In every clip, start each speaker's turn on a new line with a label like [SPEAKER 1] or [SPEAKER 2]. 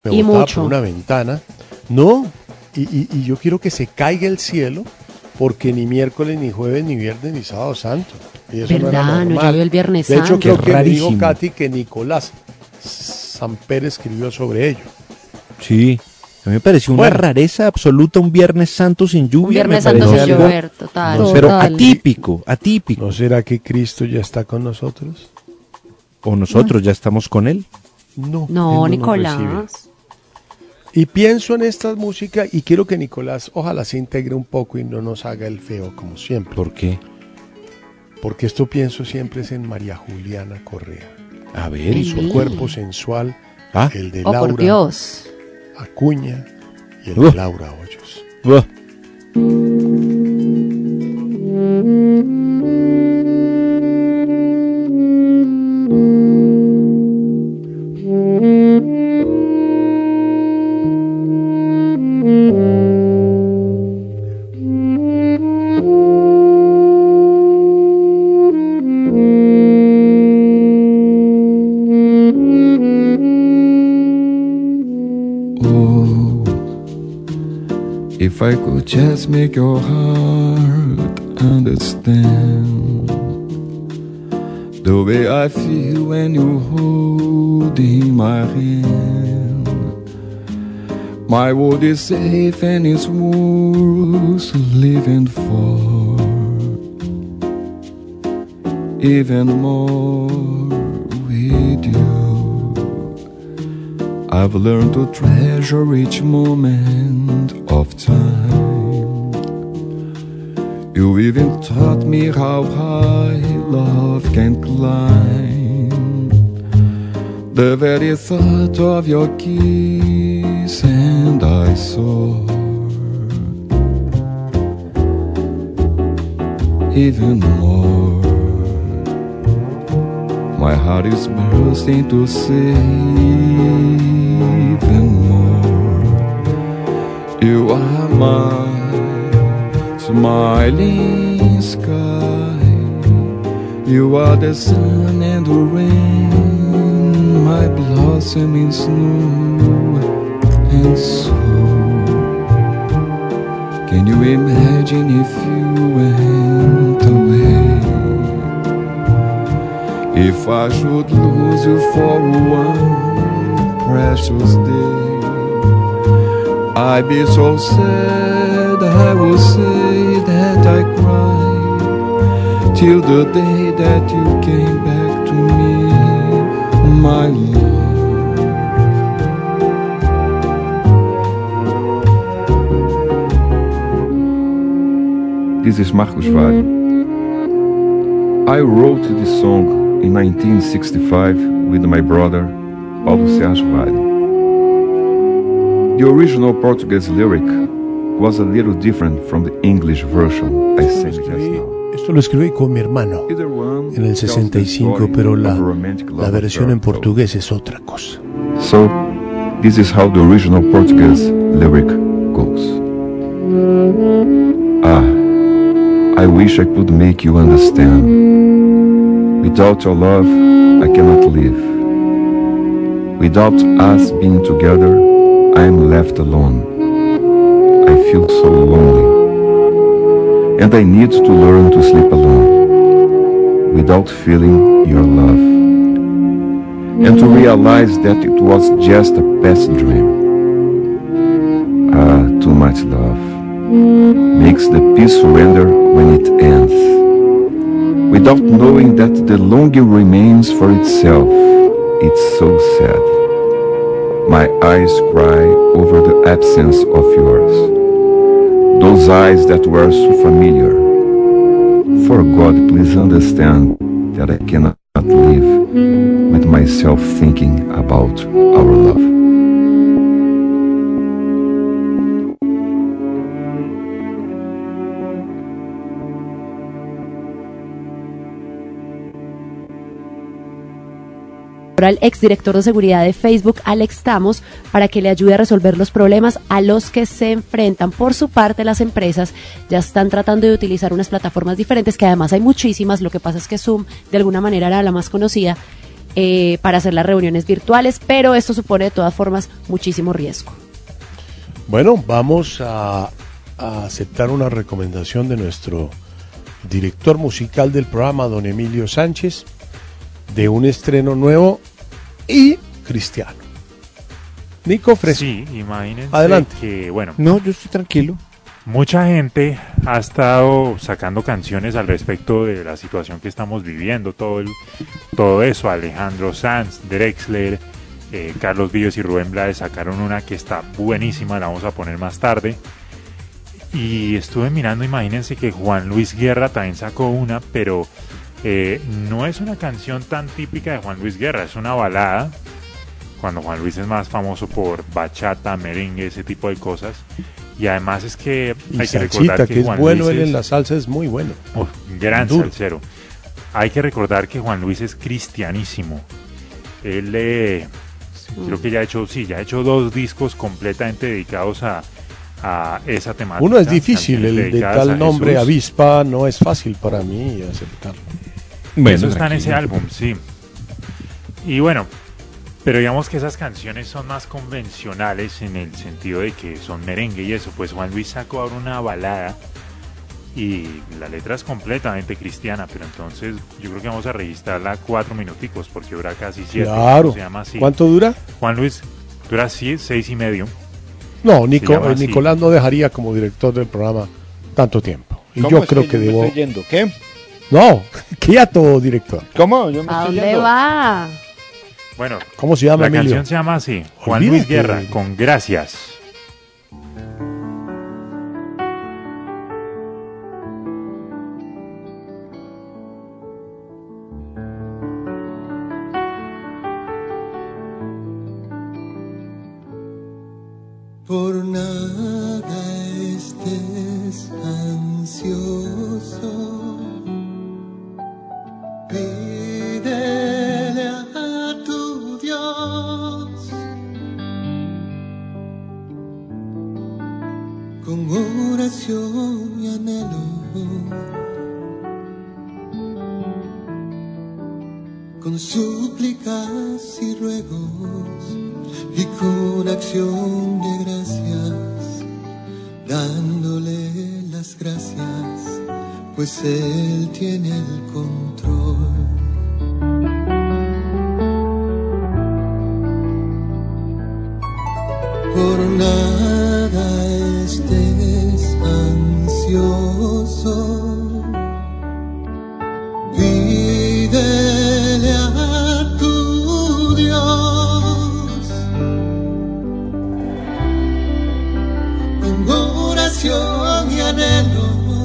[SPEAKER 1] me
[SPEAKER 2] Y
[SPEAKER 1] botaba
[SPEAKER 2] mucho.
[SPEAKER 1] por una ventana. No, y yo quiero que se caiga el cielo, porque ni miércoles, ni jueves, ni viernes, ni sábado santo. Y eso no era
[SPEAKER 2] ¿Verdad? No
[SPEAKER 1] normal.
[SPEAKER 2] llovió el Viernes
[SPEAKER 1] De hecho,
[SPEAKER 2] Santo.
[SPEAKER 1] creo
[SPEAKER 3] Qué
[SPEAKER 1] que me dijo
[SPEAKER 3] rarísimo.
[SPEAKER 1] Katy que Nicolás Samper escribió sobre ello.
[SPEAKER 3] Sí, a mí me pareció una
[SPEAKER 1] Bueno.
[SPEAKER 3] rareza absoluta un Viernes Santo sin lluvia.
[SPEAKER 2] Un Viernes
[SPEAKER 3] me
[SPEAKER 2] Santo
[SPEAKER 3] pareció
[SPEAKER 2] sin
[SPEAKER 3] algo-
[SPEAKER 2] llover, total.
[SPEAKER 1] No,
[SPEAKER 3] Pero
[SPEAKER 4] Total.
[SPEAKER 3] atípico.
[SPEAKER 1] ¿No será que Cristo ya está con nosotros?
[SPEAKER 3] O nosotros ya estamos con él.
[SPEAKER 1] No,
[SPEAKER 2] No,
[SPEAKER 1] él nos recibe.
[SPEAKER 2] Nicolás.
[SPEAKER 1] Y pienso en esta música y quiero que Nicolás ojalá se integre un poco y no nos haga el feo como siempre.
[SPEAKER 3] ¿Por qué?
[SPEAKER 1] Porque esto pienso siempre es en María Juliana Correa.
[SPEAKER 3] A ver,
[SPEAKER 1] Y
[SPEAKER 3] ¿y
[SPEAKER 1] su
[SPEAKER 2] Sí.
[SPEAKER 1] cuerpo sensual,
[SPEAKER 3] Ah.
[SPEAKER 1] el de
[SPEAKER 2] Oh, por
[SPEAKER 1] Laura
[SPEAKER 2] Dios.
[SPEAKER 1] Acuña y el
[SPEAKER 3] Uh.
[SPEAKER 1] de Laura Hoyos.
[SPEAKER 3] Buah.
[SPEAKER 5] Oh, if I could just make your heart understand the way I feel when you hold in my hand. My world is safe and it's worth living for. Even more with you, I've learned to treasure each moment of time. You even taught me how high love can climb. The very thought of your kiss and I soar. Even more, my heart is bursting to say even more. You are my smiling sky. You are the sun and the rain, my blossoming snow and so. Can you imagine if you went away? If I should lose you for one precious day, I'd be so sad, I will say that I cried till the day that you came back to me, my love. This is Marcos Vale. I wrote this song in 1965 with my brother, Paulo Sérgio Vale. The original Portuguese lyric was a little different from the English version I sang just now.
[SPEAKER 1] Esto lo escribí con mi hermano
[SPEAKER 5] Either one
[SPEAKER 1] en el
[SPEAKER 5] tells the
[SPEAKER 1] 65,
[SPEAKER 5] story
[SPEAKER 1] pero
[SPEAKER 5] of
[SPEAKER 1] la
[SPEAKER 5] a romantic love
[SPEAKER 1] versión
[SPEAKER 5] affair.
[SPEAKER 1] en portugués es otra cosa.
[SPEAKER 5] So, this is how the original Portuguese lyric goes. Ah, I wish I could make you understand. Without your love, I cannot live. Without us being together, I am left alone. I feel so lonely. And I need to learn to sleep alone, without feeling your love. And to realize that it was just a past dream. Ah, too much love makes the peace surrender when it ends, without knowing that the longing remains for itself. It's so sad. My eyes cry over the absence of yours, those eyes that were so familiar. For God, please understand that I cannot live with myself thinking about our love.
[SPEAKER 2] Al exdirector de seguridad de Facebook, Alex Tamos, para que le ayude a resolver los problemas a los que se enfrentan. Por su parte, las empresas ya están tratando de utilizar unas plataformas diferentes, que además hay muchísimas. Lo que pasa es que Zoom de alguna manera era la más conocida, para hacer las reuniones virtuales, pero esto supone de todas formas muchísimo riesgo.
[SPEAKER 1] Bueno, vamos a aceptar una recomendación de nuestro director musical del programa, don Emilio Sánchez, de un estreno nuevo y cristiano. Nico Fresco.
[SPEAKER 4] Sí, imagínense.
[SPEAKER 1] Adelante.
[SPEAKER 4] Que, bueno,
[SPEAKER 3] No, yo estoy tranquilo.
[SPEAKER 4] mucha gente ha estado sacando canciones al respecto de la situación que estamos viviendo, todo eso. Alejandro Sanz, Drexler, Carlos Vives y Rubén Blades sacaron una que está buenísima, la vamos a poner más tarde. Y estuve mirando, imagínense que Juan Luis Guerra también sacó una, pero no es una canción tan típica de Juan Luis Guerra, es una balada, cuando Juan Luis es más famoso por bachata, merengue, ese tipo de cosas. Y además es que
[SPEAKER 1] Y
[SPEAKER 4] hay que
[SPEAKER 1] salsita,
[SPEAKER 4] recordar
[SPEAKER 1] que
[SPEAKER 4] que
[SPEAKER 1] es
[SPEAKER 4] Juan
[SPEAKER 1] bueno,
[SPEAKER 4] Luis
[SPEAKER 1] él en
[SPEAKER 4] es
[SPEAKER 1] la salsa es muy bueno.
[SPEAKER 4] gran
[SPEAKER 1] Duro.
[SPEAKER 4] salsero. Hay que recordar que Juan Luis es cristianísimo. Él creo que ya ha hecho 2 discos completamente dedicados a esa temática.
[SPEAKER 1] Uno es difícil, el de
[SPEAKER 4] dedicadas a
[SPEAKER 1] tal nombre,
[SPEAKER 4] Jesús.
[SPEAKER 1] Avispa, no es fácil para mí aceptarlo.
[SPEAKER 3] Bueno,
[SPEAKER 4] Eso está en ese
[SPEAKER 3] tranquilo.
[SPEAKER 4] álbum, sí. Y bueno, pero digamos que esas canciones son más convencionales en el sentido de que son merengue y eso. Pues Juan Luis sacó ahora una balada y la letra es completamente cristiana, pero entonces yo creo que vamos a registrarla 4 minuticos porque dura casi 7.
[SPEAKER 1] Claro.
[SPEAKER 4] Se llama así.
[SPEAKER 1] ¿Cuánto dura?
[SPEAKER 4] Juan Luis dura 6:30.
[SPEAKER 1] No,
[SPEAKER 4] Se llama así.
[SPEAKER 1] Nicolás no dejaría como director del programa tanto tiempo. Y
[SPEAKER 3] ¿Cómo
[SPEAKER 1] yo
[SPEAKER 3] es
[SPEAKER 1] creo
[SPEAKER 3] yo
[SPEAKER 1] que
[SPEAKER 3] me
[SPEAKER 1] debo...
[SPEAKER 3] estoy yendo? ¿Qué?
[SPEAKER 1] No, quieto, director.
[SPEAKER 3] ¿Cómo? Yo me
[SPEAKER 2] ¿A
[SPEAKER 3] estoy
[SPEAKER 2] dónde
[SPEAKER 3] yendo.
[SPEAKER 2] va?
[SPEAKER 4] Bueno,
[SPEAKER 1] ¿Cómo se llama,
[SPEAKER 4] la
[SPEAKER 1] Emilio?
[SPEAKER 4] canción se llama así, Juan
[SPEAKER 1] Olvídate.
[SPEAKER 4] Luis Guerra, con Gracias.
[SPEAKER 6] Por nada estés ansioso, pídele a tu Dios con oración y anhelo, con súplicas y ruegos y con acción de gracias, dándole las gracias, pues Él tiene el control. Por nada estés ansioso, pídele a tu Dios con oración y anhelo,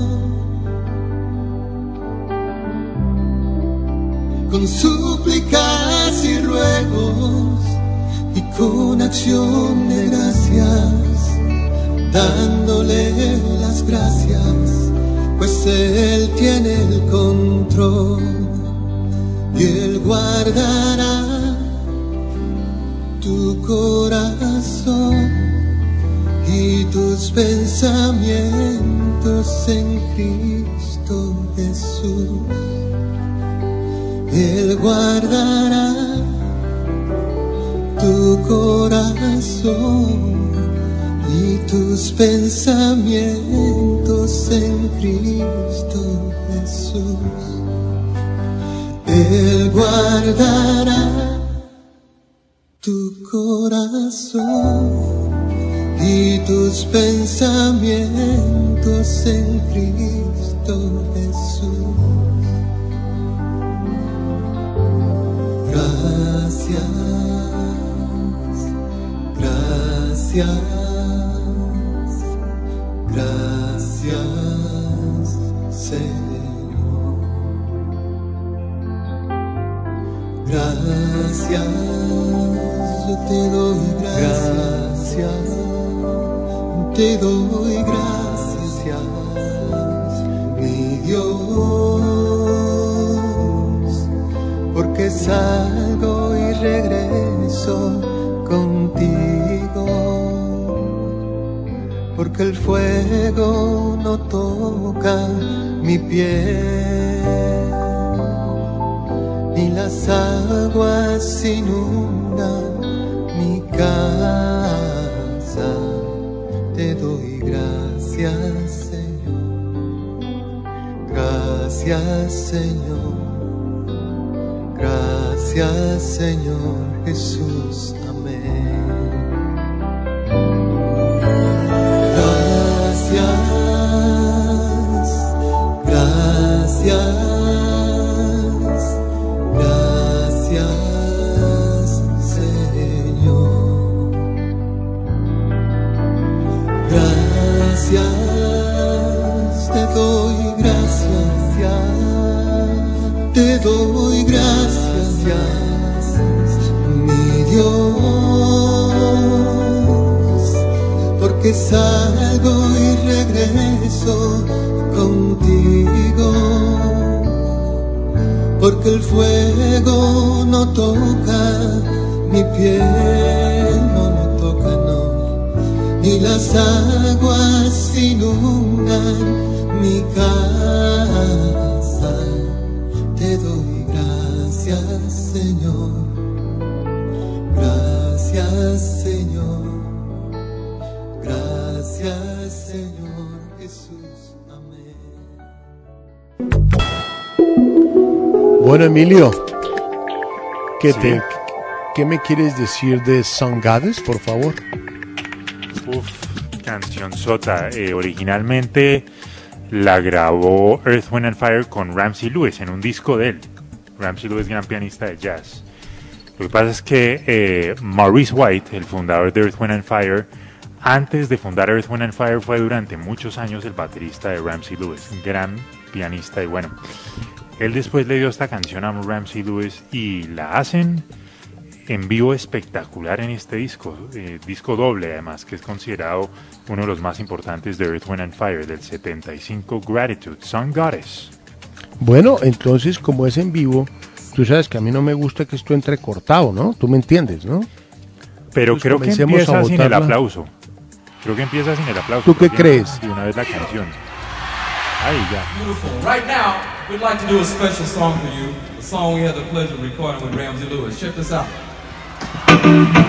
[SPEAKER 6] con súplicas y ruegos y con acción de gracias, dándole las gracias, pues Él tiene el control y Él guardará tu corazón y tus pensamientos en Cristo Jesús. Él guardará tu corazón y tus pensamientos en Cristo Jesús. Él guardará tu corazón y tus pensamientos en Cristo Jesús. Gracias, gracias, gracias, Señor. Gracias, yo te doy gracias, te doy gracias, mi Dios, porque salgo y regreso contigo, porque el fuego no toca mi piel, ni las aguas inundan mi casa. Te doy gracias, Señor. Gracias, Señor. Gracias, Señor Jesús. Amén. Gracias, gracias. Te doy gracias, mi Dios, porque salgo y regreso contigo, porque el fuego no toca mi piel, no me toca, no, ni las aguas inundan mi casa. Te doy gracias, Señor. Gracias, Señor. Gracias, Señor Jesús. Amén.
[SPEAKER 1] Bueno, Emilio, ¿qué,
[SPEAKER 4] Sí.
[SPEAKER 1] ¿qué me quieres decir de Sun Goddess, por favor?
[SPEAKER 4] Uf, canción sota. Originalmente la grabó Earth, Wind and Fire con Ramsey Lewis en un disco de él. Ramsey Lewis, gran pianista de jazz. Lo que pasa es que Maurice White, el fundador de Earth, Wind and Fire, antes de fundar Earth, Wind and Fire, fue durante muchos años el baterista de Ramsey Lewis, un gran pianista. Y bueno, él después le dio esta canción a Ramsey Lewis y la hacen en vivo espectacular en este disco, disco doble además, que es considerado uno de los más importantes de Earth, Wind and Fire del 75, Gratitude, Sun Goddess.
[SPEAKER 1] Bueno, entonces, como es en vivo, tú sabes que a mí no me gusta que esto entre cortado, ¿no? Tú me entiendes, ¿no?
[SPEAKER 4] Pero
[SPEAKER 1] Pues
[SPEAKER 4] creo que
[SPEAKER 1] comencemos
[SPEAKER 4] empieza
[SPEAKER 1] a
[SPEAKER 4] sin el
[SPEAKER 1] votarla.
[SPEAKER 4] aplauso. Creo que empieza sin el aplauso.
[SPEAKER 1] ¿Tú qué
[SPEAKER 4] Creo que
[SPEAKER 1] crees?
[SPEAKER 4] de una vez la canción. Ahí ya.
[SPEAKER 7] Beautiful. Right now, we'd like to do a special song for you. A song we had the pleasure of recording with Ramsey Lewis. Check this out. One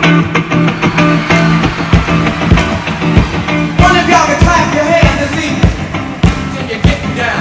[SPEAKER 7] of y'all can clap your hands this evening till you're getting down.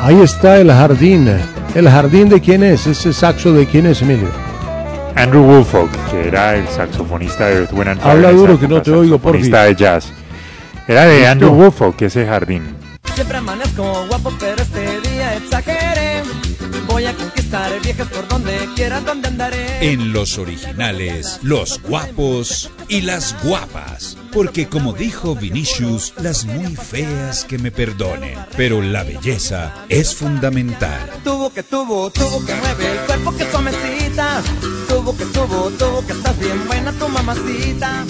[SPEAKER 1] Ahí está el jardín. ¿El jardín de quién es? ¿Ese saxo de quién es, Emilio?
[SPEAKER 4] Andrew Woolfolk, que era el saxofonista de Earth, Wind and Fire.
[SPEAKER 1] Habla duro que no te oigo, por fin.
[SPEAKER 4] Saxofonista de jazz. Era de
[SPEAKER 1] ¿Listo?
[SPEAKER 4] Andrew Woolfolk, ese jardín.
[SPEAKER 8] Siempre amanezco guapo, pero este día exageré. Voy a conquistar viejas por donde quiera, donde andaré.
[SPEAKER 9] En los originales, los guapos y las guapas. Porque como dijo Vinicius, las muy feas que me perdonen. Pero la belleza es fundamental.
[SPEAKER 8] Tuvo que mueve el cuerpo que suavecita. Tuvo que estás bien buena tu mamacita.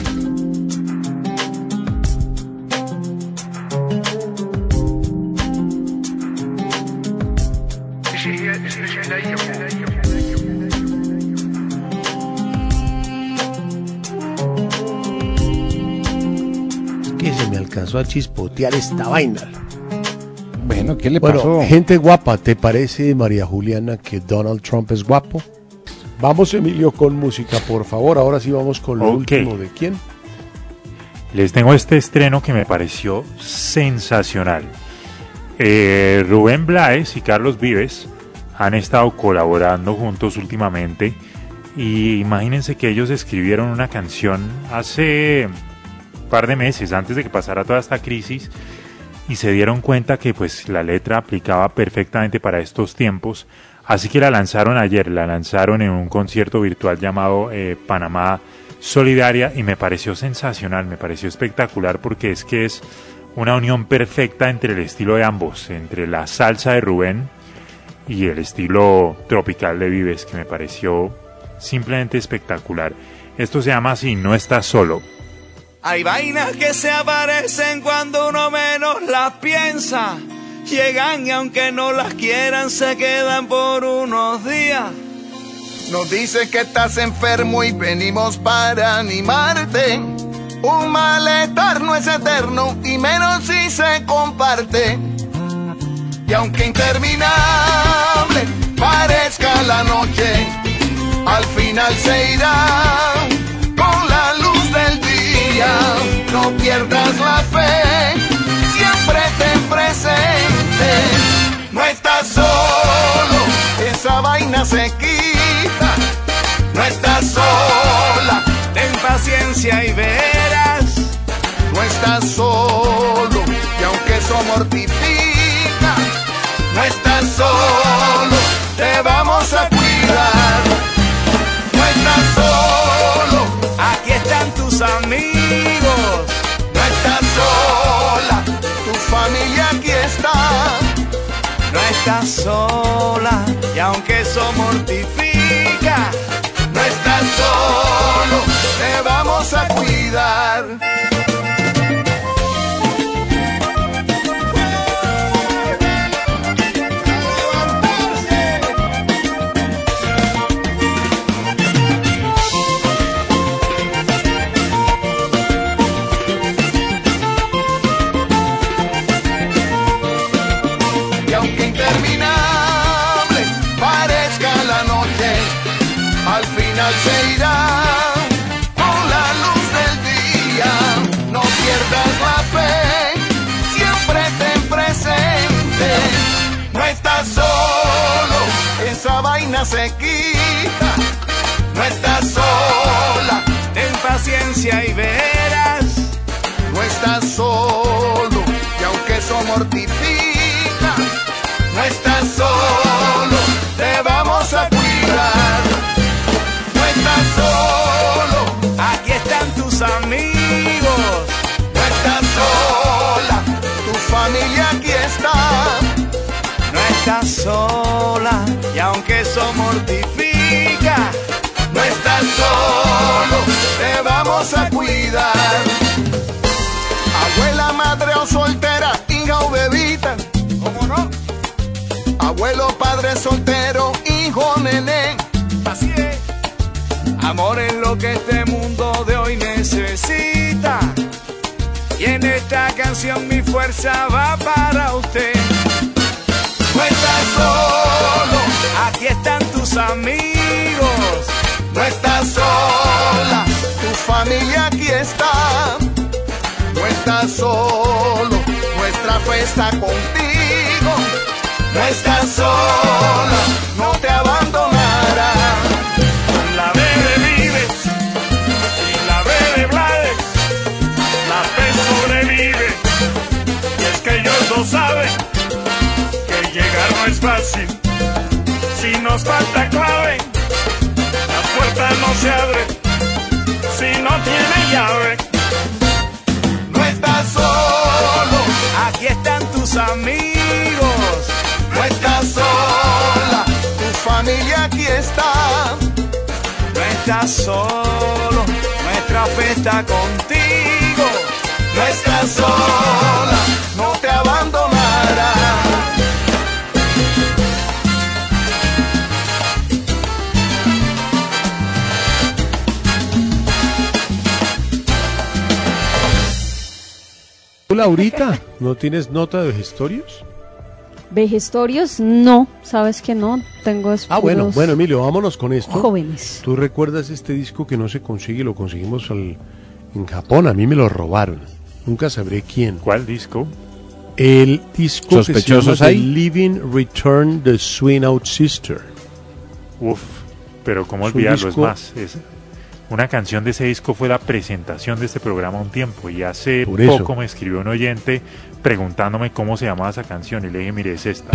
[SPEAKER 1] Que se me alcanzó a chispotear esta vaina.
[SPEAKER 3] Bueno, ¿qué le
[SPEAKER 1] Bueno,
[SPEAKER 3] pasó?
[SPEAKER 1] gente guapa, ¿te parece, María Juliana, que Donald Trump es guapo? Vamos, Emilio, con música, por favor. Ahora sí vamos con lo
[SPEAKER 4] Ok.
[SPEAKER 1] último. ¿De quién?
[SPEAKER 4] Les tengo este estreno que me pareció sensacional. Rubén Blades y Carlos Vives han estado colaborando juntos últimamente y imagínense que ellos escribieron una canción hace un par de meses antes de que pasara toda esta crisis y se dieron cuenta que pues la letra aplicaba perfectamente para estos tiempos, así que la lanzaron ayer, la lanzaron en un concierto virtual llamado Panamá Solidaria y me pareció sensacional, me pareció espectacular porque es que es una unión perfecta entre el estilo de ambos, entre la salsa de Rubén y el estilo tropical de Vives, que me pareció simplemente espectacular. Esto se llama así, No estás solo.
[SPEAKER 10] Hay vainas que se aparecen cuando uno menos las piensa. Llegan y aunque no las quieran se quedan por unos días.
[SPEAKER 11] Nos dice que estás enfermo y venimos para animarte. Un malestar no es eterno y menos si se comparte. Y aunque interminable parezca la noche, al final se irá con la luz del día. No pierdas la fe, siempre ten presente. No estás solo, esa vaina se quita. No estás sola,
[SPEAKER 10] Ten paciencia y verás.
[SPEAKER 11] no estás solo, y aunque eso mortifica, no estás solo, te vamos a cuidar. No estás solo,
[SPEAKER 10] Aquí están tus amigos.
[SPEAKER 11] no estás sola, tu familia aquí está.
[SPEAKER 10] No estás sola y aunque eso mortifica,
[SPEAKER 11] No estás solo, te vamos a cuidar. Y aunque interminable parezca la noche, al final se irá con la luz del día. No pierdas la fe, siempre ten presente. No estás solo, esa vaina se quita. No estás sola,
[SPEAKER 10] ten paciencia y verás.
[SPEAKER 11] no estás solo, y aunque eso mortifica, no estás solo, te vamos a cuidar. No estás solo,
[SPEAKER 10] Aquí están tus amigos.
[SPEAKER 11] no estás sola, tu familia aquí está.
[SPEAKER 10] No estás sola y aunque eso mortifica,
[SPEAKER 11] No estás solo, te vamos a cuidar. Abuela, madre o soltera, hija o bebita,
[SPEAKER 10] ¿cómo no?
[SPEAKER 11] abuelo, padre soltero, hijo, nené.
[SPEAKER 10] Así es. Amor es lo que este mundo de hoy necesita. Y en esta canción mi fuerza va para usted.
[SPEAKER 11] No estás solo,
[SPEAKER 10] Aquí están tus amigos.
[SPEAKER 11] no estás sola, tu familia aquí está. No estás solo, nuestra fe está contigo. no estás sola, no te abandonará.
[SPEAKER 10] La B de Vives y la B de Blades, la P sobrevive. Y es que ellos dos saben que llegar no es fácil. Si nos falta clave, las puertas no se abren si no tiene llave.
[SPEAKER 11] No estás solo,
[SPEAKER 10] Aquí están tus amigos.
[SPEAKER 11] no estás sola, tu familia aquí está.
[SPEAKER 10] No estás solo, nuestra fe está contigo.
[SPEAKER 11] No estás sola, no te abandonará.
[SPEAKER 1] ¿Tú, Laurita, no tienes nota de vejestorios?
[SPEAKER 12] Vejestorios, no, sabes que no, tengo
[SPEAKER 1] Bueno, Emilio, vámonos con esto.
[SPEAKER 12] Jóvenes.
[SPEAKER 1] ¿Tú recuerdas este disco que no se consigue? Lo conseguimos en Japón, a mí me lo robaron. Nunca sabré quién.
[SPEAKER 4] ¿Cuál disco?
[SPEAKER 1] El disco que se
[SPEAKER 3] ¿Sospechosos
[SPEAKER 1] llama The
[SPEAKER 3] hay?
[SPEAKER 1] Living Return the Swing Out Sister.
[SPEAKER 4] Uf, pero cómo
[SPEAKER 1] Es un
[SPEAKER 4] olvidarlo, es
[SPEAKER 1] disco-
[SPEAKER 4] más. Una canción de ese disco fue la presentación de este programa un tiempo y hace
[SPEAKER 1] Por eso.
[SPEAKER 4] poco me escribió un oyente preguntándome cómo se llamaba esa canción y le dije, mire, es esta.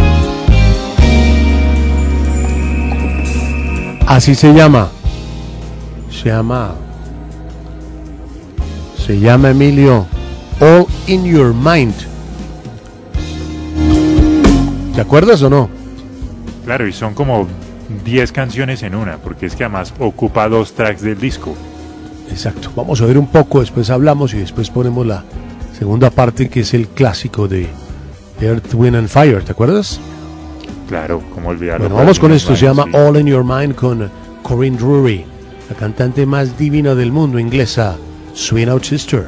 [SPEAKER 1] Así se llama. Se llama, Emilio, All in Your Mind. ¿Te acuerdas o no?
[SPEAKER 4] Claro, y son como 10 canciones en una, porque es que además ocupa 2 tracks del disco.
[SPEAKER 1] Exacto. Vamos a ver un poco, después hablamos y después ponemos la segunda parte, que es el clásico de Earth, Wind and Fire. ¿Te acuerdas?
[SPEAKER 4] Claro, cómo olvidarlo.
[SPEAKER 1] Bueno, vamos con esto. Se llama
[SPEAKER 4] Sí.
[SPEAKER 1] All in Your Mind con Corinne Drury, la cantante más divina del mundo, inglesa, Swing Out Sister.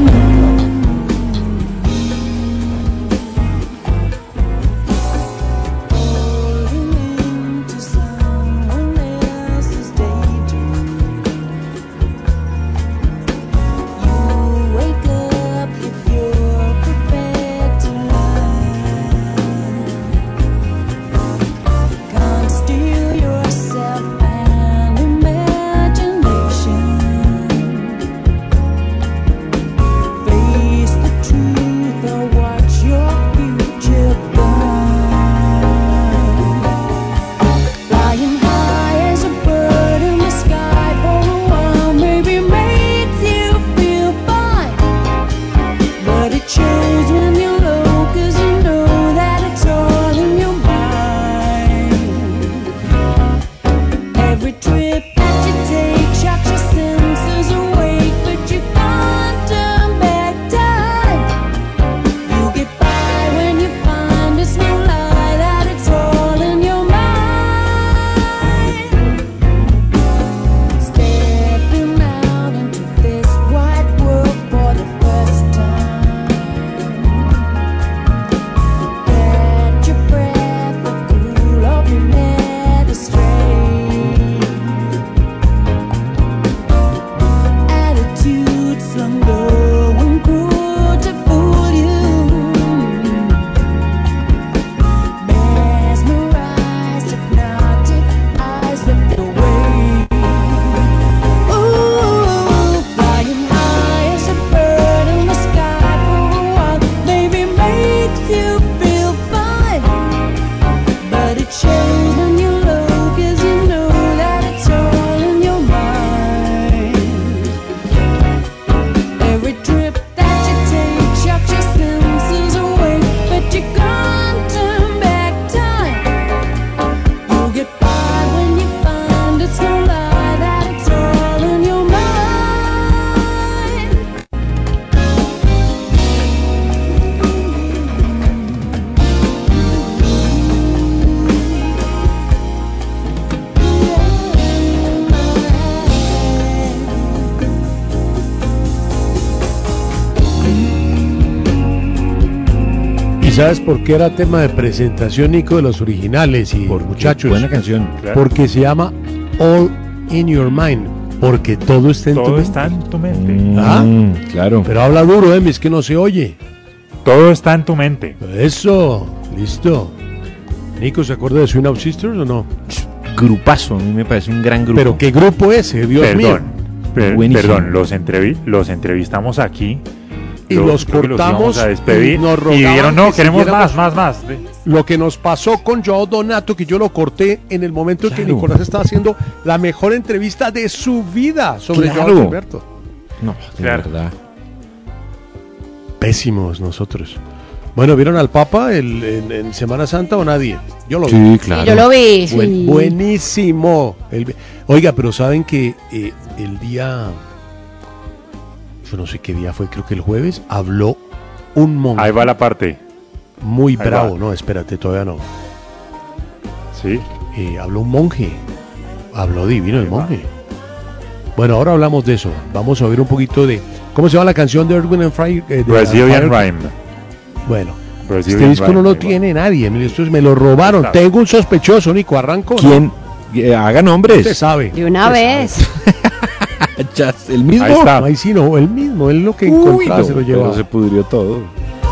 [SPEAKER 1] ¿Sabes por qué era tema de presentación, Nico, de los originales y muchachos?
[SPEAKER 3] Buena canción.
[SPEAKER 4] Claro.
[SPEAKER 1] Porque se llama All in Your Mind. Porque todo está en tu
[SPEAKER 4] Todo
[SPEAKER 1] mente.
[SPEAKER 4] está en tu mente.
[SPEAKER 1] ¿Ah?
[SPEAKER 3] Claro.
[SPEAKER 1] Pero habla duro, es que no se oye.
[SPEAKER 4] Todo está en tu mente.
[SPEAKER 1] Eso, listo. Nico, ¿se acuerda de Swing Out Sisters o no?
[SPEAKER 3] Grupazo, a mí me parece un gran grupo.
[SPEAKER 1] ¿Pero qué grupo ese? Dios mío.
[SPEAKER 4] Perdón, los entrevistamos aquí.
[SPEAKER 1] Y los cortamos
[SPEAKER 4] a despedir,
[SPEAKER 1] y nos rogaban
[SPEAKER 4] y dijeron, no,
[SPEAKER 1] que
[SPEAKER 4] queremos
[SPEAKER 1] siguiéramos.
[SPEAKER 4] más.
[SPEAKER 1] Lo que nos pasó con Joao Donato, que yo lo corté en el momento en que Nicolás estaba haciendo la mejor entrevista de su vida sobre Joao Gilberto.
[SPEAKER 3] No, de verdad.
[SPEAKER 1] Pésimos nosotros. Bueno, ¿vieron al Papa en Semana Santa o nadie? Yo lo vi.
[SPEAKER 3] Sí, claro.
[SPEAKER 2] Yo lo vi. Sí.
[SPEAKER 1] Buenísimo. Oiga, pero ¿saben que el día... Yo no sé qué día fue, creo que el jueves, habló un monje.
[SPEAKER 4] Ahí va la parte.
[SPEAKER 1] Muy
[SPEAKER 4] Ahí
[SPEAKER 1] bravo,
[SPEAKER 4] va.
[SPEAKER 1] no, espérate, todavía no.
[SPEAKER 4] Sí.
[SPEAKER 1] Habló un monje. Habló divino el monje. Bueno, ahora hablamos de eso. Vamos a oír un poquito de... ¿Cómo se llama la canción de Earth, Wind and Fire?
[SPEAKER 4] Brazilian Rhyme.
[SPEAKER 1] Bueno,
[SPEAKER 4] Brazilian
[SPEAKER 1] este disco
[SPEAKER 4] Rhyme,
[SPEAKER 1] no lo
[SPEAKER 4] ahí va.
[SPEAKER 1] tiene nadie. Emilio, esto me lo robaron.
[SPEAKER 4] Claro.
[SPEAKER 1] Tengo un sospechoso, Nico. ¿Arranco?
[SPEAKER 3] ¿Quién? Haga nombres.
[SPEAKER 1] Usted sabe.
[SPEAKER 2] De una vez.
[SPEAKER 3] ¿El mismo?
[SPEAKER 4] Ahí está.
[SPEAKER 1] No, ahí sí no, el mismo. Él lo que
[SPEAKER 3] Uy,
[SPEAKER 1] encontraba
[SPEAKER 3] no,
[SPEAKER 1] se lo
[SPEAKER 3] pero
[SPEAKER 1] llevaba.
[SPEAKER 3] se pudrió todo.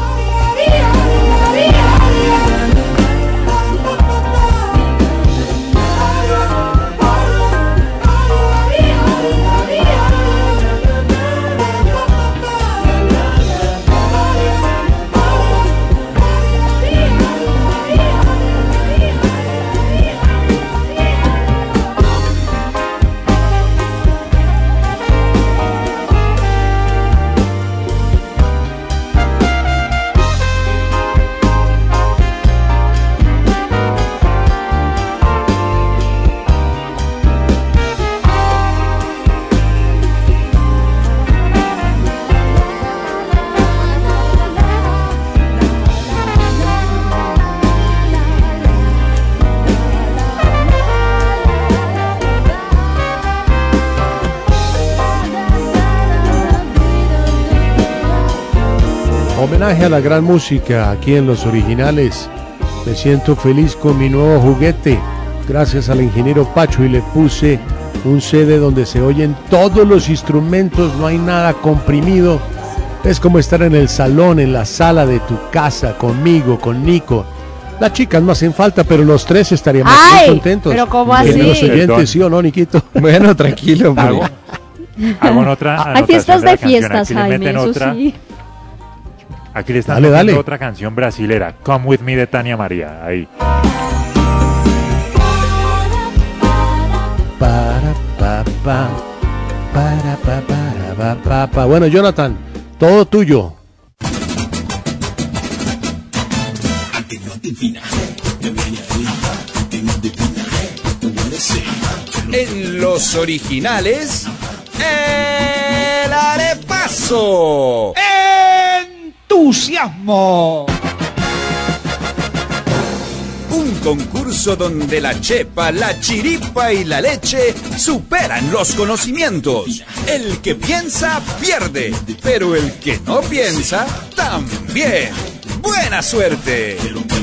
[SPEAKER 1] Homenaje a la gran música aquí en Los Originales. Me siento feliz con mi nuevo juguete. Gracias al ingeniero Pacho, y le puse un CD donde se oyen todos los instrumentos, no hay nada comprimido. Es como estar en el salón, en la sala de tu casa, conmigo, con Nico. Las chicas no hacen falta, pero los tres estaríamos muy
[SPEAKER 2] ¡Ay!
[SPEAKER 1] contentos.
[SPEAKER 2] ¿Pero cómo
[SPEAKER 1] Que
[SPEAKER 2] así?
[SPEAKER 1] los oyentes,
[SPEAKER 4] Perdón.
[SPEAKER 1] ¿sí o no, Niquito?
[SPEAKER 3] Bueno, tranquilo, hombre.
[SPEAKER 4] Hago en otra
[SPEAKER 12] Hay fiestas de
[SPEAKER 4] anotación la canción.
[SPEAKER 12] fiestas,
[SPEAKER 4] Aquí le
[SPEAKER 12] Jaime,
[SPEAKER 4] meten
[SPEAKER 12] eso
[SPEAKER 4] otra.
[SPEAKER 12] sí.
[SPEAKER 4] Aquí le están
[SPEAKER 1] Dale,
[SPEAKER 4] metiendo
[SPEAKER 1] dale.
[SPEAKER 4] otra canción brasilera, Come With Me de Tania María. Ahí.
[SPEAKER 1] Para, pa, pa, para, pa, pa. Bueno, Jonathan, todo tuyo.
[SPEAKER 9] En Los Originales, el arepaso.
[SPEAKER 13] ¡Entusiasmo!
[SPEAKER 9] Un concurso donde la chepa, la chiripa y la leche superan los conocimientos. El que piensa, pierde. Pero el que no piensa, también. ¡Buena suerte!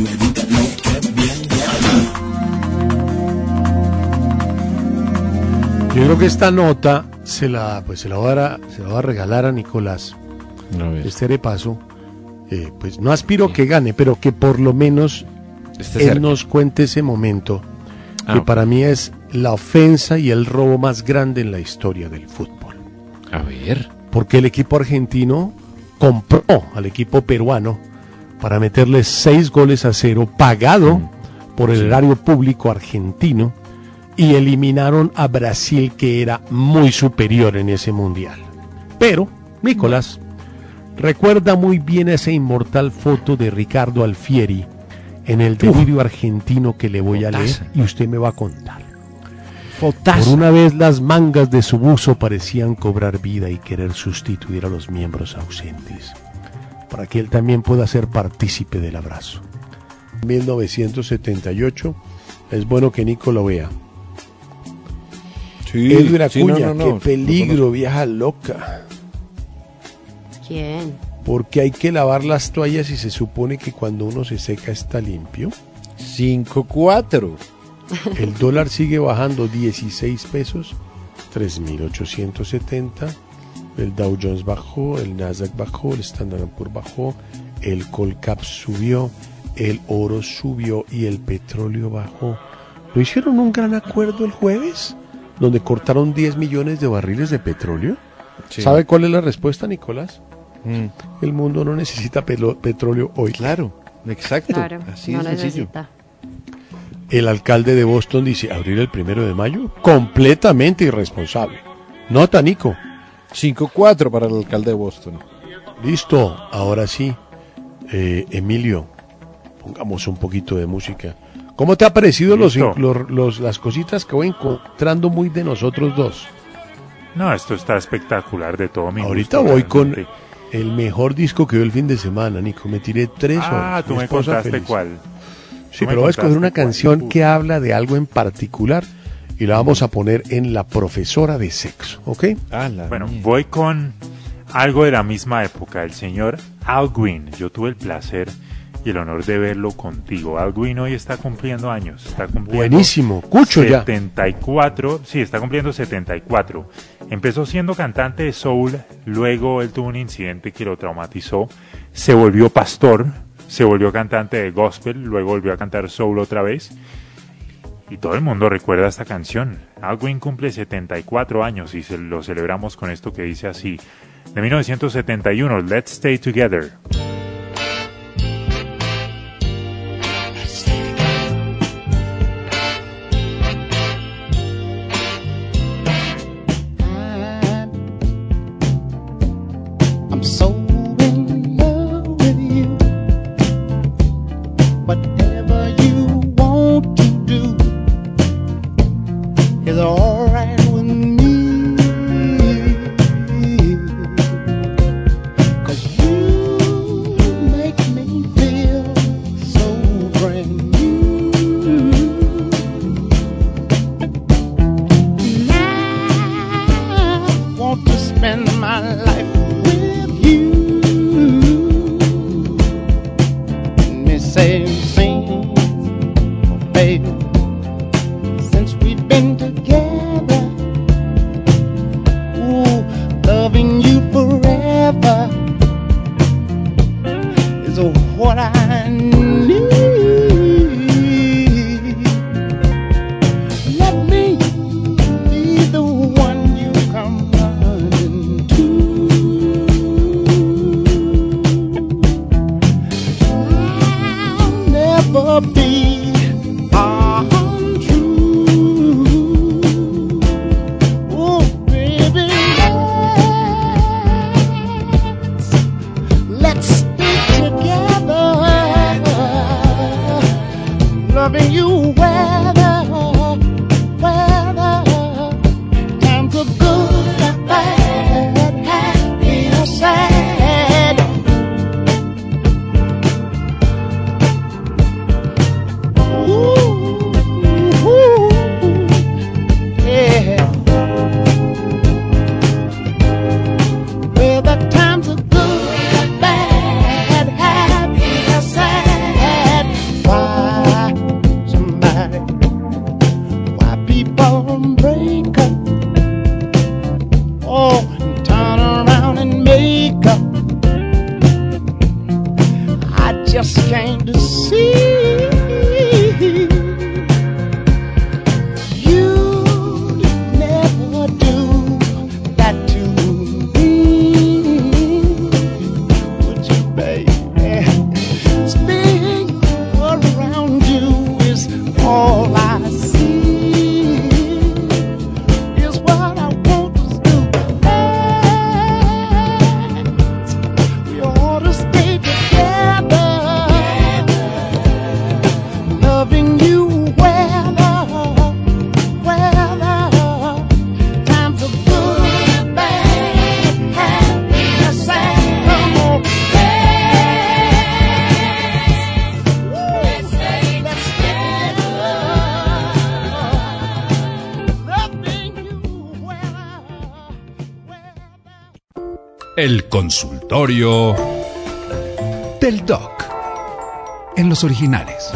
[SPEAKER 1] Yo creo que esta nota se la voy a regalar a Nicolás. Este arepaso, pues no aspiro que gane, pero que por lo menos él nos cuente ese momento que para mí es la ofensa y el robo más grande en la historia del fútbol.
[SPEAKER 3] A ver.
[SPEAKER 1] Porque el equipo argentino compró al equipo peruano para meterle 6-0 pagado por el erario público argentino, y eliminaron a Brasil, que era muy superior en ese mundial. Pero Nicolás recuerda muy bien esa inmortal foto de Ricardo Alfieri en el delirio argentino que le voy a leer y usted me va a contar. Por una vez las mangas de su buzo parecían cobrar vida y querer sustituir a los miembros ausentes, para que él también pueda ser partícipe del abrazo. 1978, es bueno que Nico lo vea. Edwin Acuña, qué peligro, vieja loca.
[SPEAKER 2] ¿Quién?
[SPEAKER 1] Porque hay que lavar las toallas y se supone que cuando uno se seca está limpio.
[SPEAKER 3] 5-4.
[SPEAKER 1] El dólar sigue bajando 16 pesos, 3.870. El Dow Jones bajó, el Nasdaq bajó, el Standard & Poor's bajó, el Colcap subió, el oro subió y el petróleo bajó. ¿No hicieron un gran acuerdo el jueves? Donde cortaron 10 millones de barriles de petróleo.
[SPEAKER 3] Sí.
[SPEAKER 1] ¿Sabe cuál es la respuesta, Nicolás? El mundo no necesita petróleo hoy.
[SPEAKER 3] Claro, exacto.
[SPEAKER 2] Claro,
[SPEAKER 3] Así
[SPEAKER 2] no
[SPEAKER 3] de sencillo.
[SPEAKER 2] necesita.
[SPEAKER 1] El alcalde de Boston dice, abrir el 1 de mayo, completamente irresponsable. Nota, Nico.
[SPEAKER 3] 5-4 para el alcalde de Boston.
[SPEAKER 1] Listo, ahora sí. Emilio, pongamos un poquito de música. ¿Cómo te ha parecido las cositas que voy encontrando muy de nosotros dos?
[SPEAKER 4] No, esto está espectacular de todo mi
[SPEAKER 1] Ahorita
[SPEAKER 4] gusto,
[SPEAKER 1] voy
[SPEAKER 4] realmente.
[SPEAKER 1] con el mejor disco que veo el fin de semana, Nico. Me tiré 3 horas.
[SPEAKER 4] Ah, tú
[SPEAKER 1] Mi
[SPEAKER 4] me
[SPEAKER 1] esposa
[SPEAKER 4] contaste
[SPEAKER 1] feliz.
[SPEAKER 4] cuál.
[SPEAKER 1] Sí,
[SPEAKER 4] Tú me
[SPEAKER 1] pero voy a escoger una
[SPEAKER 4] contaste cuál.
[SPEAKER 1] canción que habla de algo en particular y la vamos a poner en La Profesora de Sexo, ¿ok?
[SPEAKER 4] Bueno, voy con algo de la misma época, el señor Al Green. Yo tuve el placer y el honor de verlo contigo. Al Green hoy está cumpliendo años. Está cumpliendo
[SPEAKER 1] Buenísimo, Cucho ya.
[SPEAKER 4] 74, sí, está cumpliendo 74. Empezó siendo cantante de soul, luego él tuvo un incidente que lo traumatizó, se volvió pastor, se volvió cantante de gospel, luego volvió a cantar soul otra vez. Y todo el mundo recuerda esta canción. Al Green cumple 74 años y lo celebramos con esto que dice así. De 1971, Let's Stay Together.
[SPEAKER 13] I'm so in love with you. Whatever you want to do is alright with me. 'Cause you make me feel so brand new. And I want to spend my life with you. Me say, sing, baby, since we've been together, ooh, loving you forever is what I need. Let me be the one you come running to. I'll never be untrue. Oh, baby, let's stay together, loving you weather, times are good and bad, happy or sad. Ooh, yeah. Well, the times are good and bad, happy or sad. Why people break up? Oh, and turn around and make up. I just can't see. You'd never do that to me, would you, baby? Spinning around you is all I see. Is what I want us to do. We ought to stay together, loving you weather, times are good and bad, happy and sad. Come on, let's stay together, loving you
[SPEAKER 9] El consultorio del Doc. En los originales.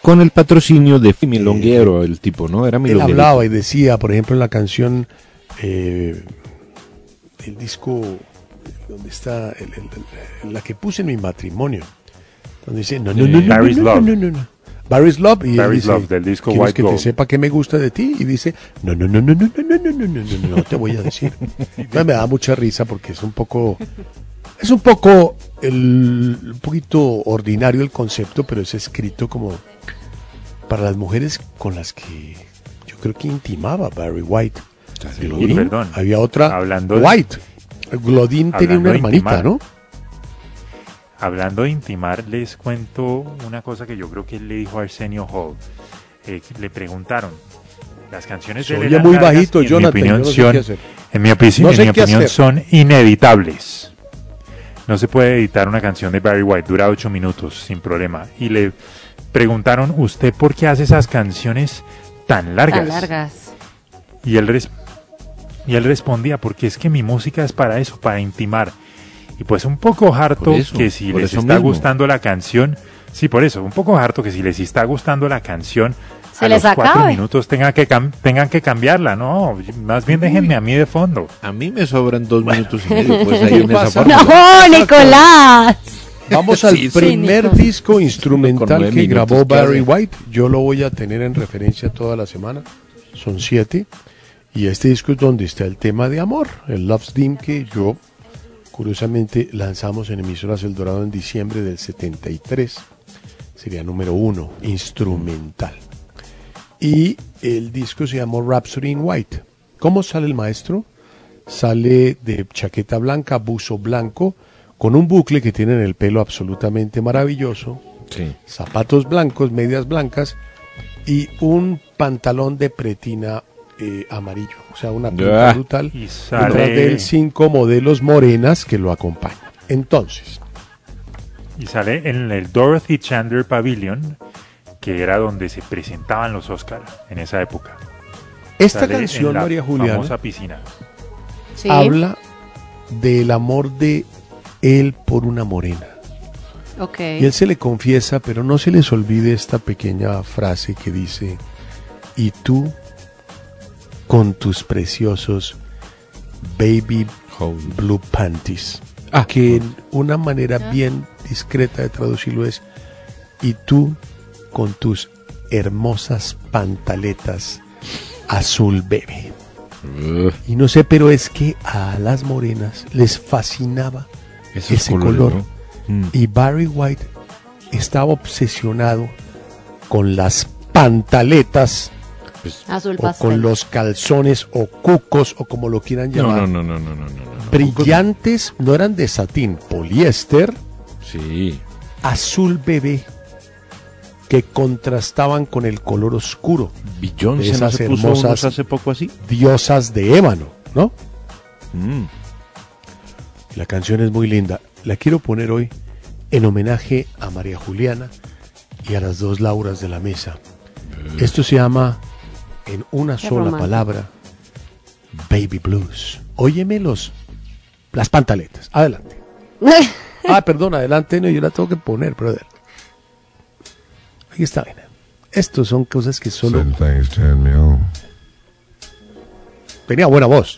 [SPEAKER 3] con el patrocinio de milonguero, el tipo, ¿no? Era
[SPEAKER 1] Él
[SPEAKER 3] milonguero.
[SPEAKER 1] hablaba y decía, por ejemplo, en la canción, el disco donde está la que puse en mi matrimonio, donde dice
[SPEAKER 4] Barry's Love.
[SPEAKER 1] Barry's Love, y él
[SPEAKER 4] Barry's
[SPEAKER 1] dice,
[SPEAKER 4] Love, del disco
[SPEAKER 1] ¿quieres
[SPEAKER 4] White
[SPEAKER 1] que
[SPEAKER 4] Gold?
[SPEAKER 1] te sepa que me gusta de ti? Y dice, no te voy a decir. Entonces me da mucha risa porque es un poco un poquito ordinario el concepto, pero es escrito como para las mujeres con las que yo creo que intimaba Barry White.
[SPEAKER 4] Y perdón,
[SPEAKER 1] había otra,
[SPEAKER 4] hablando
[SPEAKER 1] White. Glodin tenía una
[SPEAKER 4] de
[SPEAKER 1] hermanita,
[SPEAKER 4] intimar,
[SPEAKER 1] ¿no?
[SPEAKER 4] Hablando de intimar, les cuento una cosa que yo creo que él le dijo a Arsenio Hall. Le preguntaron, las canciones de
[SPEAKER 1] Se
[SPEAKER 4] él
[SPEAKER 1] oye
[SPEAKER 4] eran
[SPEAKER 1] muy
[SPEAKER 4] largas
[SPEAKER 1] bajito,
[SPEAKER 4] y
[SPEAKER 1] Jonathan,
[SPEAKER 4] en mi
[SPEAKER 1] yo no
[SPEAKER 4] opinión,
[SPEAKER 1] sé qué hacer.
[SPEAKER 4] en mi
[SPEAKER 1] No sé qué
[SPEAKER 4] opinión
[SPEAKER 1] hacer.
[SPEAKER 4] son ineditables. No se puede editar una canción de Barry White, dura 8 minutos sin problema. Y le preguntaron, ¿usted por qué hace esas canciones tan largas?
[SPEAKER 2] Tan largas.
[SPEAKER 4] Y él respondía, porque es que mi música es para eso, para intimar. Y pues un poco harto
[SPEAKER 3] Por eso,
[SPEAKER 4] que si
[SPEAKER 3] por
[SPEAKER 4] les
[SPEAKER 3] eso
[SPEAKER 4] está
[SPEAKER 3] mismo.
[SPEAKER 4] gustando la canción, sí, por eso, un poco harto que si les está gustando la canción,
[SPEAKER 2] Se
[SPEAKER 4] a
[SPEAKER 2] les
[SPEAKER 4] los 4
[SPEAKER 2] acabe.
[SPEAKER 4] minutos tengan que cambiarla, no, más bien déjenme a mí de fondo.
[SPEAKER 3] A mí me sobran 2 minutos y medio, pues ahí en esa
[SPEAKER 1] pasa?
[SPEAKER 3] forma.
[SPEAKER 2] ¡No, Nicolás!
[SPEAKER 1] Vamos al
[SPEAKER 3] Sí, sí.
[SPEAKER 1] primer
[SPEAKER 2] Cínico.
[SPEAKER 1] disco instrumental
[SPEAKER 3] Con 9
[SPEAKER 1] que
[SPEAKER 3] minutos,
[SPEAKER 1] grabó
[SPEAKER 3] ¿qué
[SPEAKER 1] Barry
[SPEAKER 3] hace?
[SPEAKER 1] White. Yo lo voy a tener en referencia toda la semana. Son 7. Y este disco es donde está el tema de amor, el Love's Theme, que yo, curiosamente, lanzamos en Emisoras El Dorado en diciembre del 73. Sería número 1, instrumental. Y el disco se llamó Rhapsody in White. ¿Cómo sale el maestro? Sale de chaqueta blanca, buzo blanco, con un bucle que tiene en el pelo absolutamente maravilloso,
[SPEAKER 3] Sí.
[SPEAKER 1] zapatos blancos, medias blancas y un pantalón de pretina amarillo. O sea, una pinta
[SPEAKER 3] Ah.
[SPEAKER 1] brutal.
[SPEAKER 4] Y
[SPEAKER 1] Detrás
[SPEAKER 4] sale,
[SPEAKER 1] de él 5 modelos morenas que lo acompañan. Entonces,
[SPEAKER 4] y sale en el Dorothy Chandler Pavilion, que era donde se presentaban los Oscars en esa época.
[SPEAKER 1] esta
[SPEAKER 4] Sale
[SPEAKER 1] canción,
[SPEAKER 4] en la
[SPEAKER 1] María Juliana,
[SPEAKER 4] famosa piscina.
[SPEAKER 2] Sí.
[SPEAKER 1] habla del amor de él por una morena.
[SPEAKER 2] Ok.
[SPEAKER 1] Y él se le confiesa, pero no se les olvide esta pequeña frase que dice, y tú con tus preciosos baby blue panties.
[SPEAKER 3] Ah,
[SPEAKER 1] Que en una manera bien discreta de traducirlo es, y tú con tus hermosas pantaletas azul bebé. Y no sé, pero es que a las morenas les fascinaba
[SPEAKER 3] Esos
[SPEAKER 1] ese
[SPEAKER 3] colores,
[SPEAKER 1] color.
[SPEAKER 3] ¿no? Mm.
[SPEAKER 1] Y Barry White estaba obsesionado con las pantaletas
[SPEAKER 2] Azul
[SPEAKER 1] o
[SPEAKER 2] pastel.
[SPEAKER 1] con los calzones o cucos o como lo quieran
[SPEAKER 3] No,
[SPEAKER 1] llamar.
[SPEAKER 3] no.
[SPEAKER 1] Brillantes, no eran de satín, poliéster,
[SPEAKER 3] Sí.
[SPEAKER 1] azul bebé, que contrastaban con el color oscuro.
[SPEAKER 3] Beyoncé no
[SPEAKER 1] Esas
[SPEAKER 3] se puso
[SPEAKER 1] hermosas
[SPEAKER 3] unos hace poco así.
[SPEAKER 1] diosas de ébano, ¿no?
[SPEAKER 3] Mm.
[SPEAKER 1] La canción es muy linda. La quiero poner hoy en homenaje a María Juliana y a las 2 Lauras de la mesa. Esto se llama, en una
[SPEAKER 2] Qué
[SPEAKER 1] sola
[SPEAKER 2] romántico.
[SPEAKER 1] palabra, Baby Blues. Óyeme las pantaletas. Adelante. Perdón, adelante, no, yo la tengo que poner, brother. Ahí está, bien. Estos son cosas que solo...
[SPEAKER 14] Certain things turn me on.
[SPEAKER 1] Tenía buena voz.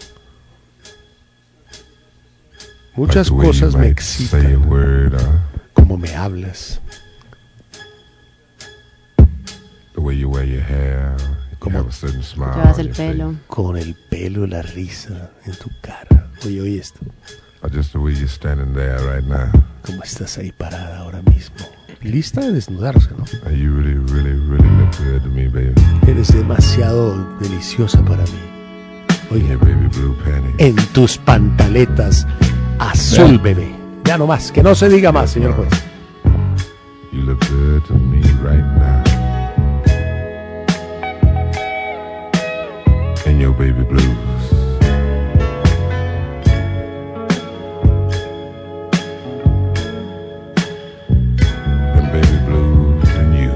[SPEAKER 1] Muchas
[SPEAKER 14] Like the way
[SPEAKER 1] cosas
[SPEAKER 14] you
[SPEAKER 1] me
[SPEAKER 14] might say a
[SPEAKER 1] excitan.
[SPEAKER 14] word,
[SPEAKER 1] Como me hablas,
[SPEAKER 14] the way you wear your hair. You
[SPEAKER 1] Como
[SPEAKER 14] have a certain smile
[SPEAKER 2] Llevas
[SPEAKER 14] on
[SPEAKER 2] el
[SPEAKER 14] your
[SPEAKER 2] pelo.
[SPEAKER 14] face.
[SPEAKER 1] con el pelo, la risa en tu cara. Oye esto.
[SPEAKER 14] Or just the way you're standing there right now.
[SPEAKER 1] ¿Cómo estás ahí parada ahora mismo? Lista de desnudarse, ¿no?
[SPEAKER 14] You really, really, really look good to me, baby.
[SPEAKER 1] Eres demasiado deliciosa para mí. Oye,
[SPEAKER 14] Your baby blue panties.
[SPEAKER 1] en tus pantaletas azul, bebé. Ya no más, que no se diga más, señor juez.
[SPEAKER 14] You look good to me right now. In your baby blues. Them baby blues and you.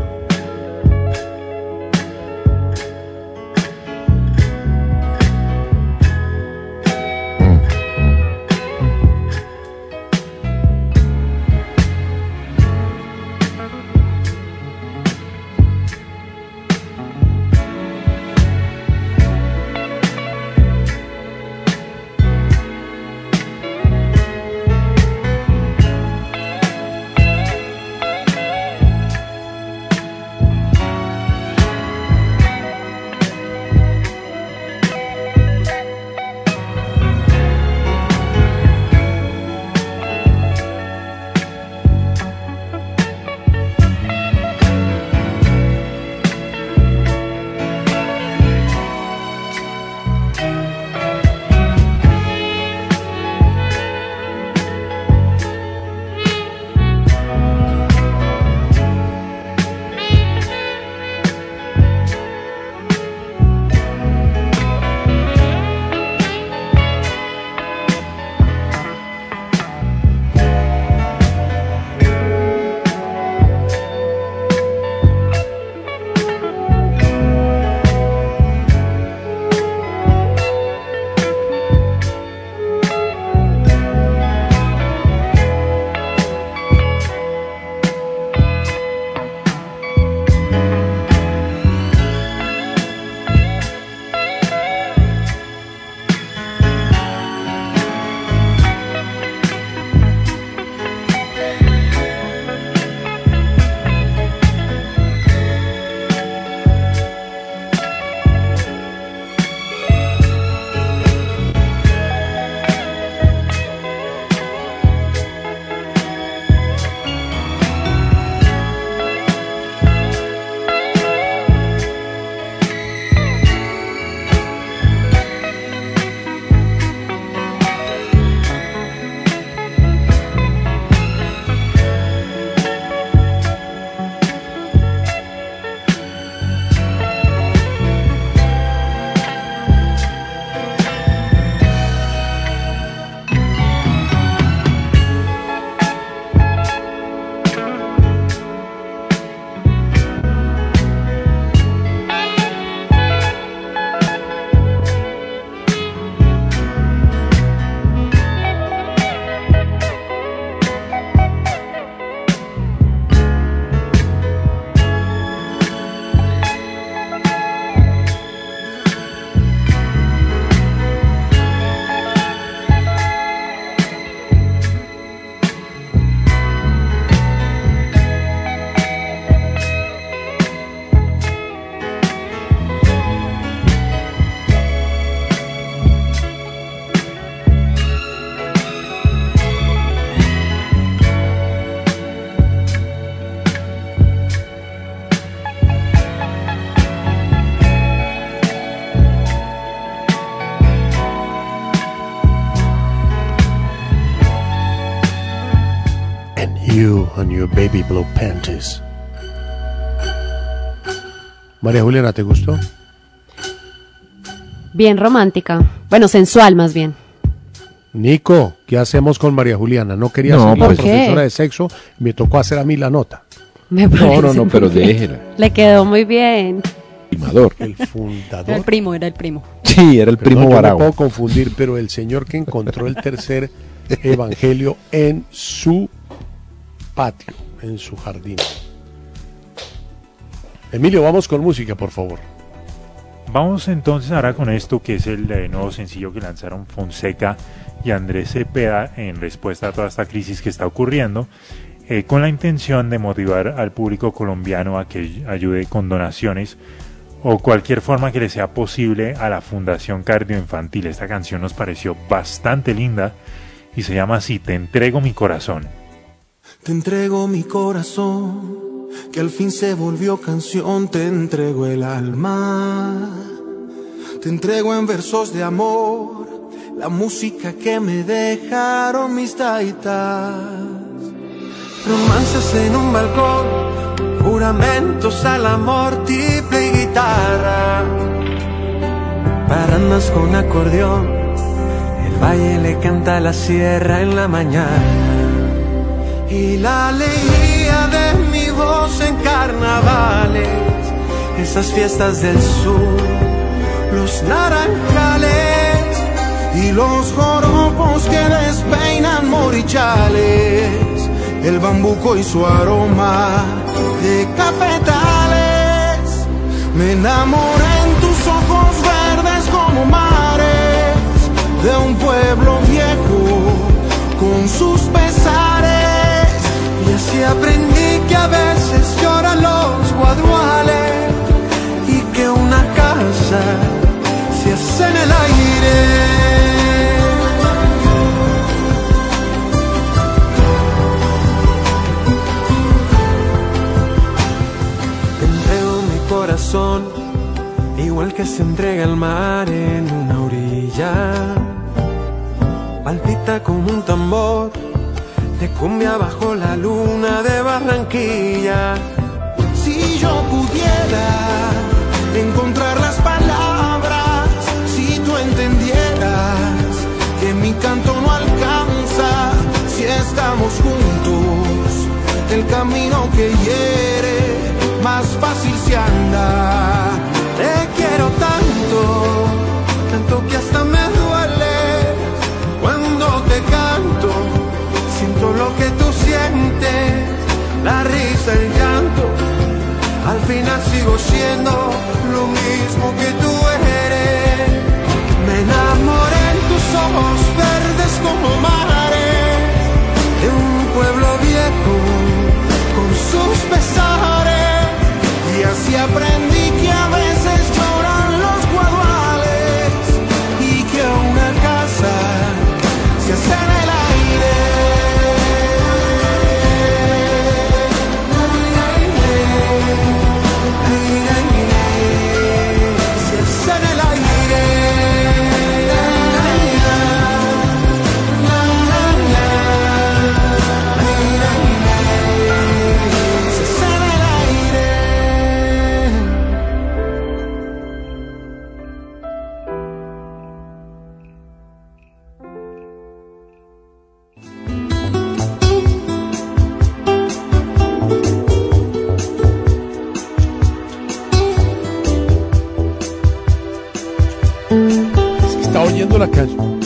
[SPEAKER 1] You and your baby blue panties. María Juliana, ¿te gustó?
[SPEAKER 2] Bien romántica. Bueno, sensual más bien.
[SPEAKER 1] Nico, ¿qué hacemos con María Juliana? No quería
[SPEAKER 3] No,
[SPEAKER 1] ser la
[SPEAKER 3] pues-
[SPEAKER 1] profesora de sexo, me tocó hacer a mí la nota.
[SPEAKER 2] Me parece
[SPEAKER 3] No,
[SPEAKER 2] muy
[SPEAKER 3] pero
[SPEAKER 2] bien.
[SPEAKER 3] déjela.
[SPEAKER 2] Le quedó muy bien.
[SPEAKER 3] Primador.
[SPEAKER 1] El fundador.
[SPEAKER 12] Era el primo, era el primo.
[SPEAKER 3] Sí, era el
[SPEAKER 1] Perdón,
[SPEAKER 3] primo
[SPEAKER 1] yo me
[SPEAKER 3] Barao.
[SPEAKER 1] puedo confundir, pero el señor que encontró el tercer evangelio en su patio, en su jardín. Emilio, vamos con música, por favor.
[SPEAKER 4] Vamos entonces ahora con esto que es el nuevo sencillo que lanzaron Fonseca y Andrés Cepeda en respuesta a toda esta crisis que está ocurriendo, con la intención de motivar al público colombiano a que ayude con donaciones o cualquier forma que le sea posible a la Fundación Cardioinfantil. Esta canción nos pareció bastante linda y se llama así, Te entrego mi corazón.
[SPEAKER 15] Te entrego mi corazón, que al fin se volvió canción. Te entrego el alma, te entrego en versos de amor la música que me dejaron mis taitas. Romances en un balcón, juramentos al amor, triple y guitarra, parrandas con acordeón, el valle le canta a la sierra en la mañana. Y la alegría de mi voz en carnavales, esas fiestas del sur, los naranjales y los joropos que despeinan morichales, el bambuco y su aroma de cafetales. Me enamoré en tus ojos verdes como mares, de un pueblo viejo con sus pesares. Y así aprendí que a veces lloran los guaduales y que una casa se hace en el aire. Te entrego mi corazón, igual que se entrega el mar en una orilla. Palpita como un tambor de cumbia bajo la luna de Barranquilla. Si yo pudiera encontrar las palabras, si tú entendieras que mi canto no alcanza, si estamos juntos, el camino que hiere más fácil se anda. Te quiero tanto, tanto que hasta me duele cuando te canto. Siento lo que tú sientes, la risa, el llanto. Al final sigo siendo lo mismo que tú eres. Me enamoré en tus ojos verdes como mares, de un pueblo viejo con sus pesares. Y así aprendí que a veces lloran los guaduales y que una casa se hace en el aire.
[SPEAKER 1] Está oyendo la canción.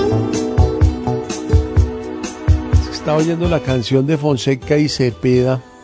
[SPEAKER 1] Está oyendo la canción de Fonseca y Cepeda